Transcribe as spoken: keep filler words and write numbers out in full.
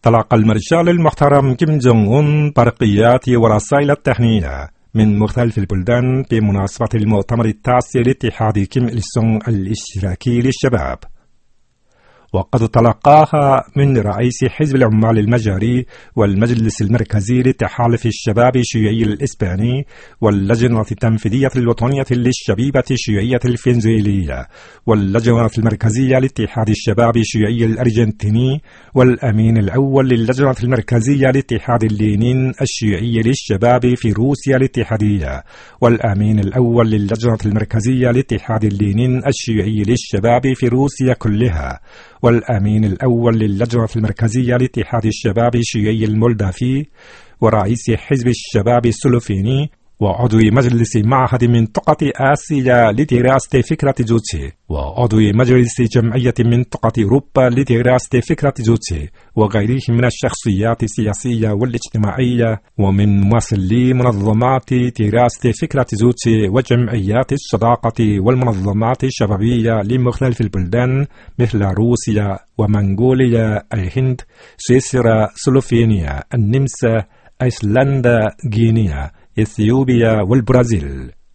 تلقى المرشال المحترم كيم جونغ أون برقيات ورسائل التهنئة من مختلف البلدان بمناسبة المؤتمر التاسع لاتحاد كيم إل سونغ الاشتراكي للشباب، وقد تلقاها من رئيس حزب العمال المجري والمجلس المركزي لتحالف الشباب الشيوعي الإسباني واللجنة التنفيذية الوطنية للشبيبة الشيوعية الفنزويلية واللجنة المركزية لاتحاد الشباب الشيوعي الأرجنتيني والأمين الأول للجنة المركزية لاتحاد اللينين الشيوعي للشباب في روسيا الاتحادية والأمين الأول للجنة المركزية لاتحاد اللينين الشيوعي للشباب في روسيا كلها والأمين الأول للجنة المركزية لاتحاد الشباب الشيوعي المولدافي ورئيس حزب الشباب السلوفيني وعضو مجلس معهد منطقة آسيا لدراسة فكرة جوتشي وعضو مجلس جمعية منطقة أوروبا لدراسة فكرة جوتشي وغيرهم من الشخصيات السياسية والاجتماعية ومن ممثلي منظمات دراسة فكرة جوتشي وجمعيات الصداقة والمنظمات الشبابية لمختلف البلدان مثل روسيا ومنغوليا، الهند، سويسرا، سلوفينيا، النمسا، أيسلندا، غينيا، إثيوبيا والبرازيل.